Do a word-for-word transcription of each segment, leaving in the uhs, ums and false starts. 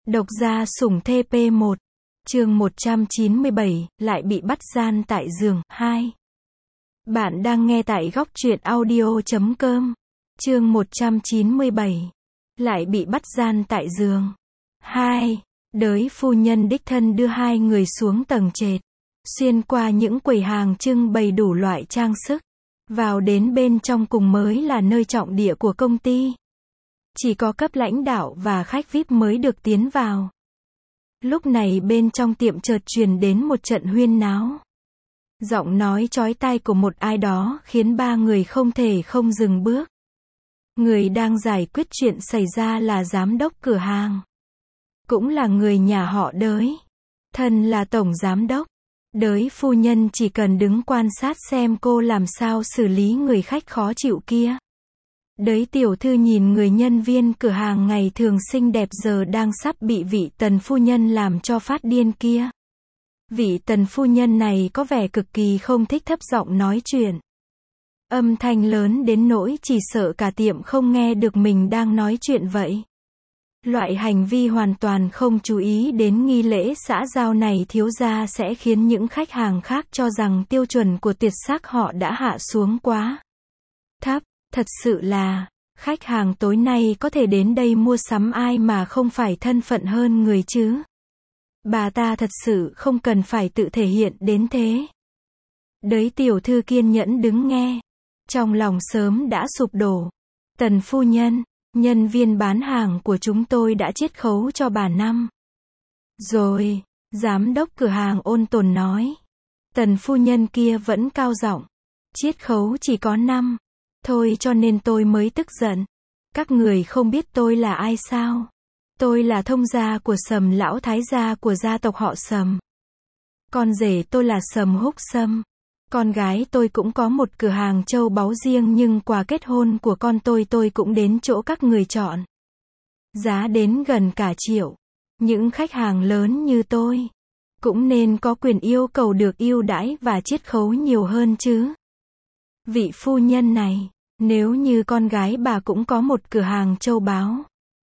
Độc gia sủng thê pê một. Chương một trăm chín mươi bảy, lại bị bắt gian tại giường, hai. Bạn đang nghe tại góc truyện audio chấm com. Chương một trăm chín mươi bảy. Lại bị bắt gian tại giường. hai. Đới phu nhân đích thân đưa hai người xuống tầng trệt. Xuyên qua những quầy hàng trưng bày đủ loại trang sức. Vào đến bên trong cùng mới là nơi trọng địa của công ty. Chỉ có cấp lãnh đạo và khách vi ai pi mới được tiến vào. Lúc này bên trong tiệm chợt truyền đến một trận huyên náo. Giọng nói chói tai của một ai đó khiến ba người không thể không dừng bước. Người đang giải quyết chuyện xảy ra là giám đốc cửa hàng. Cũng là người nhà họ Đới. Thân là tổng giám đốc. Đới phu nhân chỉ cần đứng quan sát xem cô làm sao xử lý người khách khó chịu kia. Đới tiểu thư nhìn người nhân viên cửa hàng ngày thường xinh đẹp giờ đang sắp bị vị tần phu nhân làm cho phát điên kia. Vị tần phu nhân này có vẻ cực kỳ không thích thấp giọng nói chuyện. Âm thanh lớn đến nỗi chỉ sợ cả tiệm không nghe được mình đang nói chuyện vậy. Loại hành vi hoàn toàn không chú ý đến nghi lễ xã giao này thiếu gia sẽ khiến những khách hàng khác cho rằng tiêu chuẩn của tuyệt sắc họ đã hạ xuống quá thấp. Thật sự là, khách hàng tối nay có thể đến đây mua sắm ai mà không phải thân phận hơn người chứ. Bà ta thật sự không cần phải tự thể hiện đến thế. Đới tiểu thư kiên nhẫn đứng nghe. Trong lòng sớm đã sụp đổ. Tần phu nhân, nhân viên bán hàng của chúng tôi đã chiết khấu cho bà năm. Rồi, giám đốc cửa hàng ôn tồn nói. Tần phu nhân kia vẫn cao giọng. Chiết khấu chỉ có năm. Thôi cho nên tôi mới tức giận. Các người không biết tôi là ai sao? Tôi là thông gia của Sầm lão thái gia của gia tộc họ Sầm. Con rể tôi là Sầm Húc Sâm. Con gái tôi cũng có một cửa hàng châu báu riêng nhưng quà kết hôn của con tôi tôi cũng đến chỗ các người chọn. Giá đến gần cả triệu. Những khách hàng lớn như tôi cũng nên có quyền yêu cầu được ưu đãi và chiết khấu nhiều hơn chứ. Vị phu nhân này, nếu như con gái bà cũng có một cửa hàng châu báu,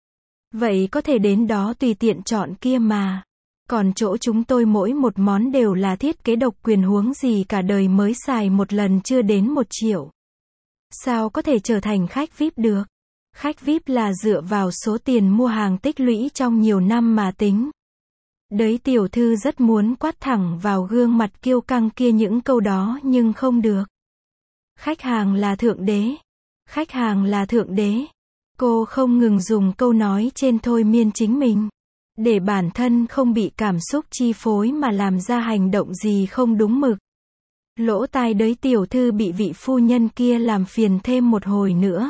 vậy có thể đến đó tùy tiện chọn kia mà. Còn chỗ chúng tôi mỗi một món đều là thiết kế độc quyền, huống gì cả đời mới xài một lần chưa đến một triệu. Sao có thể trở thành khách vi ai pi được? Khách vi ai pi là dựa vào số tiền mua hàng tích lũy trong nhiều năm mà tính. Đới tiểu thư rất muốn quát thẳng vào gương mặt kiêu căng kia những câu đó nhưng không được. Khách hàng là thượng đế. Khách hàng là thượng đế. Cô không ngừng dùng câu nói trên thôi miên chính mình. Để bản thân không bị cảm xúc chi phối mà làm ra hành động gì không đúng mực. Lỗ tai đới tiểu thư bị vị phu nhân kia làm phiền thêm một hồi nữa.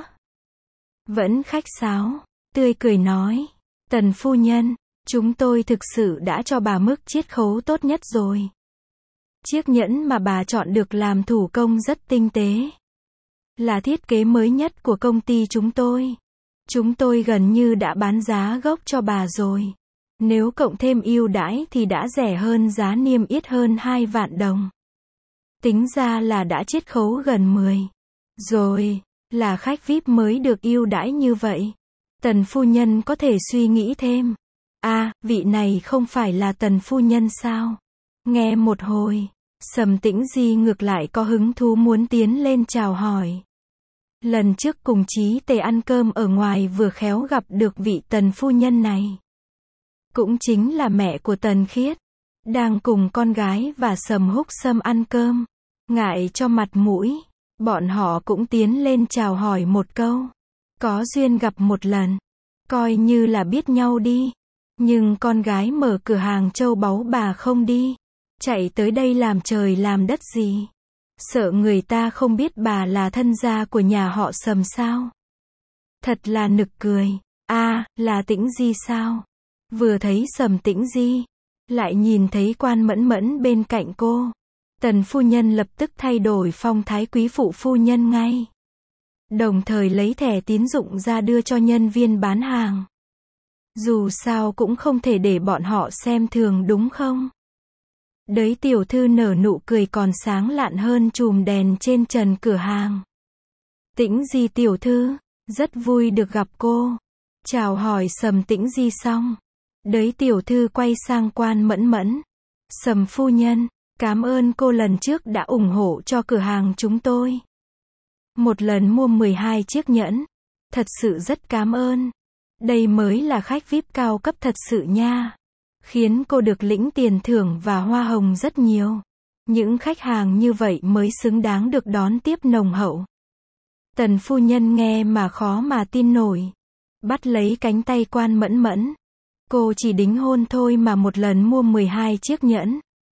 Vẫn khách sáo, tươi cười nói. Tần phu nhân, chúng tôi thực sự đã cho bà mức chiết khấu tốt nhất rồi. Chiếc nhẫn mà bà chọn được làm thủ công rất tinh tế. Là thiết kế mới nhất của công ty chúng tôi. Chúng tôi gần như đã bán giá gốc cho bà rồi. Nếu cộng thêm ưu đãi thì đã rẻ hơn giá niêm yết hơn hai vạn đồng. Tính ra là đã chiết khấu gần mười. Rồi, là khách vi ai pi mới được ưu đãi như vậy. Tần phu nhân có thể suy nghĩ thêm. À, vị này không phải là tần phu nhân sao? Nghe một hồi, Sầm Tĩnh Di ngược lại có hứng thú muốn tiến lên chào hỏi. Lần trước cùng Chí Tề ăn cơm ở ngoài vừa khéo gặp được vị tần phu nhân này. Cũng chính là mẹ của Tần Khiết. Đang cùng con gái và Sầm Húc Sâm ăn cơm. Ngại cho mặt mũi, bọn họ cũng tiến lên chào hỏi một câu. Có duyên gặp một lần. Coi như là biết nhau đi. Nhưng con gái mở cửa hàng châu báu bà không đi. Chạy tới đây làm trời làm đất gì? Sợ người ta không biết bà là thân gia của nhà họ Sầm sao? Thật là nực cười. À, là Tĩnh Di sao? Vừa thấy Sầm Tĩnh Di, lại nhìn thấy Quan Mẫn Mẫn bên cạnh cô. Tần phu nhân lập tức thay đổi phong thái quý phụ phu nhân ngay. Đồng thời lấy thẻ tín dụng ra đưa cho nhân viên bán hàng. Dù sao cũng không thể để bọn họ xem thường đúng không? Đới tiểu thư nở nụ cười còn sáng lạn hơn chùm đèn trên trần cửa hàng. Tĩnh Di tiểu thư, rất vui được gặp cô. Chào hỏi Sầm Tĩnh Di xong, Đới tiểu thư quay sang Quan Mẫn Mẫn. Sầm phu nhân, cảm ơn cô lần trước đã ủng hộ cho cửa hàng chúng tôi. Một lần mua mười hai chiếc nhẫn. Thật sự rất cảm ơn. Đây mới là khách vi ai pi cao cấp thật sự nha. Khiến cô được lĩnh tiền thưởng và hoa hồng rất nhiều. Những khách hàng như vậy mới xứng đáng được đón tiếp nồng hậu. Tần phu nhân nghe mà khó mà tin nổi. Bắt lấy cánh tay Quan Mẫn Mẫn. Cô chỉ đính hôn thôi mà một lần mua mười hai chiếc nhẫn.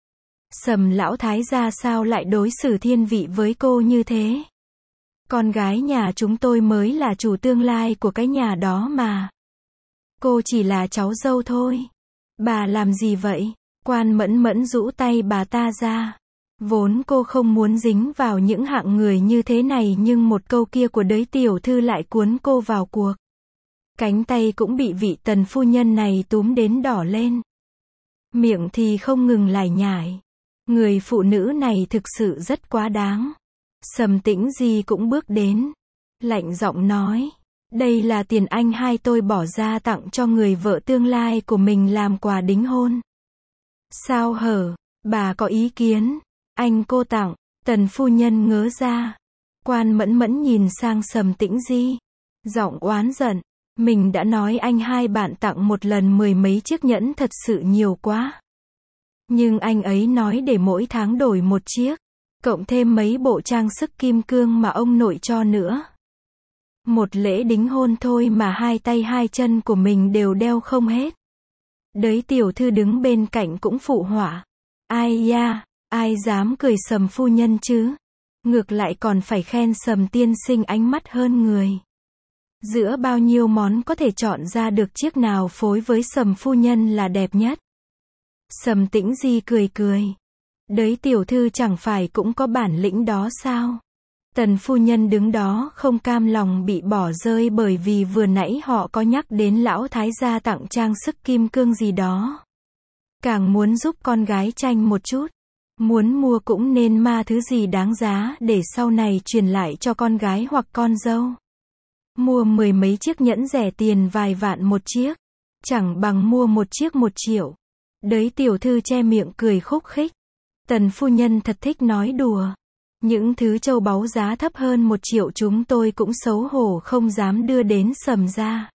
Sầm lão thái gia sao lại đối xử thiên vị với cô như thế? Con gái nhà chúng tôi mới là chủ tương lai của cái nhà đó mà. Cô chỉ là cháu dâu thôi. Bà làm gì vậy? Quan Mẫn Mẫn rũ tay bà ta ra. Vốn cô không muốn dính vào những hạng người như thế này nhưng một câu kia của đới tiểu thư lại cuốn cô vào cuộc. Cánh tay cũng bị vị tần phu nhân này túm đến đỏ lên. Miệng thì không ngừng lải nhải. Người phụ nữ này thực sự rất quá đáng. Sầm Tĩnh Di cũng bước đến. Lạnh giọng nói. Đây là tiền anh hai tôi bỏ ra tặng cho người vợ tương lai của mình làm quà đính hôn. Sao hở? Bà có ý kiến? Anh cô tặng. Tần phu nhân ngớ ra. Quan Mẫn Mẫn nhìn sang Sầm Tĩnh Di. Giọng oán giận. Mình đã nói anh hai bạn tặng một lần mười mấy chiếc nhẫn thật sự nhiều quá. Nhưng anh ấy nói để mỗi tháng đổi một chiếc. Cộng thêm mấy bộ trang sức kim cương mà ông nội cho nữa. Một lễ đính hôn thôi mà hai tay hai chân của mình đều đeo không hết. Đới tiểu thư đứng bên cạnh cũng phụ họa. Ai da, ai dám cười Sầm phu nhân chứ? Ngược lại còn phải khen Sầm tiên sinh ánh mắt hơn người. Giữa bao nhiêu món có thể chọn ra được chiếc nào phối với Sầm phu nhân là đẹp nhất. Sầm Tĩnh Di cười cười. Đới tiểu thư chẳng phải cũng có bản lĩnh đó sao? Tần phu nhân đứng đó không cam lòng bị bỏ rơi bởi vì vừa nãy họ có nhắc đến lão thái gia tặng trang sức kim cương gì đó. Càng muốn giúp con gái tranh một chút. Muốn mua cũng nên ma thứ gì đáng giá để sau này truyền lại cho con gái hoặc con dâu. Mua mười mấy chiếc nhẫn rẻ tiền vài vạn một chiếc. Chẳng bằng mua một chiếc một triệu. Đới tiểu thư che miệng cười khúc khích. Tần phu nhân thật thích nói đùa. Những thứ châu báu giá thấp hơn một triệu chúng tôi cũng xấu hổ không dám đưa đến Sầm gia.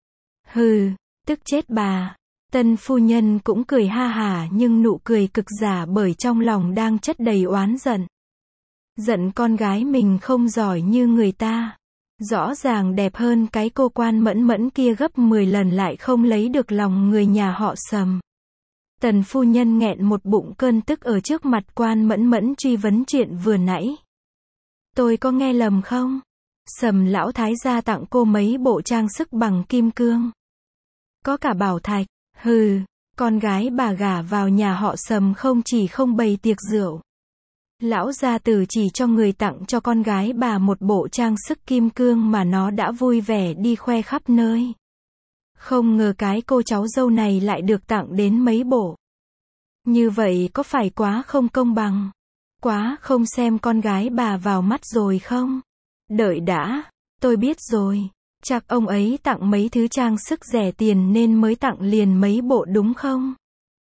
Hừ, tức chết bà. Tần phu nhân cũng cười ha hả nhưng nụ cười cực giả bởi trong lòng đang chất đầy oán giận. Giận con gái mình không giỏi như người ta. Rõ ràng đẹp hơn cái cô Quan Mẫn Mẫn kia gấp mười lần lại không lấy được lòng người nhà họ Sầm. Tần phu nhân nghẹn một bụng cơn tức ở trước mặt Quan Mẫn Mẫn truy vấn chuyện vừa nãy. Tôi có nghe lầm không? Sầm lão thái gia tặng cô mấy bộ trang sức bằng kim cương. Có cả bảo thạch. Hừ, con gái bà gả vào nhà họ Sầm không chỉ không bày tiệc rượu. Lão gia tử chỉ cho người tặng cho con gái bà một bộ trang sức kim cương mà nó đã vui vẻ đi khoe khắp nơi. Không ngờ cái cô cháu dâu này lại được tặng đến mấy bộ. Như vậy có phải quá không công bằng? Quá không xem con gái bà vào mắt rồi không? Đợi đã, tôi biết rồi. Chắc ông ấy tặng mấy thứ trang sức rẻ tiền nên mới tặng liền mấy bộ đúng không?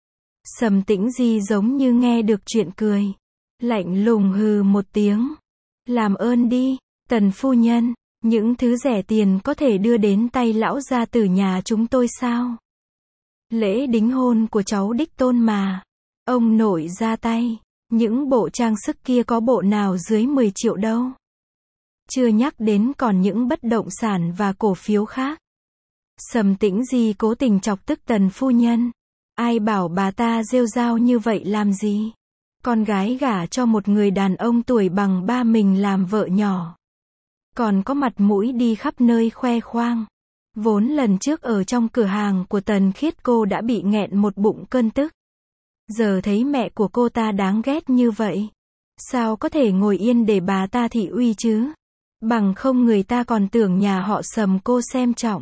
Sầm Tĩnh Di giống như nghe được chuyện cười. Lạnh lùng hừ một tiếng. Làm ơn đi, Tần phu nhân. Những thứ rẻ tiền có thể đưa đến tay lão gia tử nhà chúng tôi sao? Lễ đính hôn của cháu đích tôn mà. Ông nội ra tay. Những bộ trang sức kia có bộ nào dưới mười triệu đâu. Chưa nhắc đến còn những bất động sản và cổ phiếu khác. Sầm Tĩnh Di cố tình chọc tức Tần phu nhân. Ai bảo bà ta rêu rao như vậy làm gì? Con gái gả cho một người đàn ông tuổi bằng ba mình làm vợ nhỏ. Còn có mặt mũi đi khắp nơi khoe khoang. Vốn lần trước ở trong cửa hàng của Tần Khiết cô đã bị nghẹn một bụng cơn tức. Giờ thấy mẹ của cô ta đáng ghét như vậy. Sao có thể ngồi yên để bà ta thị uy chứ? Bằng không người ta còn tưởng nhà họ Sầm cô xem trọng.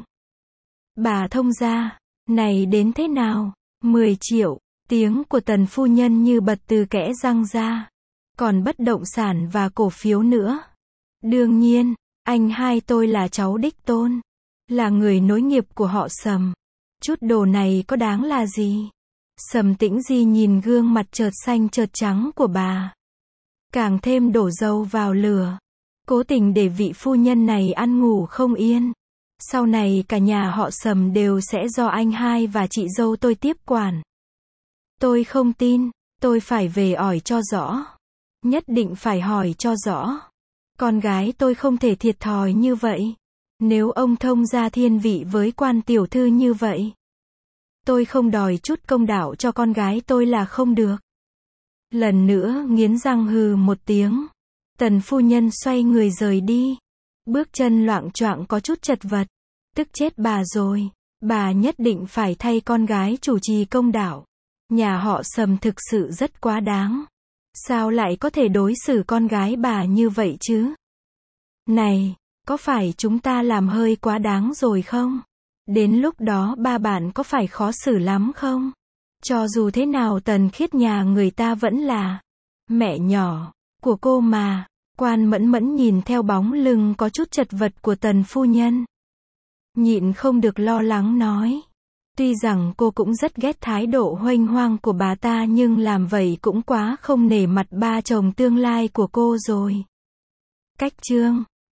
Bà thông gia, này đến thế nào? mười triệu, tiếng của Tần phu nhân như bật từ kẽ răng ra. Còn bất động sản và cổ phiếu nữa. Đương nhiên, anh hai tôi là cháu đích tôn. Là người nối nghiệp của họ Sầm. Chút đồ này có đáng là gì? Sầm Tĩnh Di nhìn gương mặt chợt xanh chợt trắng của bà. Càng thêm đổ dầu vào lửa. Cố tình để vị phu nhân này ăn ngủ không yên. Sau này cả nhà họ Sầm đều sẽ do anh hai và chị dâu tôi tiếp quản. Tôi không tin, tôi phải về hỏi cho rõ. Nhất định phải hỏi cho rõ. Con gái tôi không thể thiệt thòi như vậy. Nếu ông thông gia thiên vị với quan tiểu thư như vậy, tôi không đòi chút công đạo cho con gái tôi là không được. Lần nữa nghiến răng hừ một tiếng. Tần phu nhân xoay người rời đi. Bước chân loạng choạng có chút chật vật. Tức chết bà rồi. Bà nhất định phải thay con gái chủ trì công đạo. Nhà họ Sầm thực sự rất quá đáng. Sao lại có thể đối xử con gái bà như vậy chứ? Này, có phải chúng ta làm hơi quá đáng rồi không? Đến lúc đó ba bạn có phải khó xử lắm không? Cho dù thế nào Tần Khiết nhà người ta vẫn là mẹ nhỏ của cô mà. Quan Mẫn Mẫn nhìn theo bóng lưng có chút chật vật của Tần phu nhân. Nhịn không được lo lắng nói. Tuy rằng cô cũng rất ghét thái độ huênh hoang của bà ta nhưng làm vậy cũng quá không nể mặt ba chồng tương lai của cô rồi. Cách chương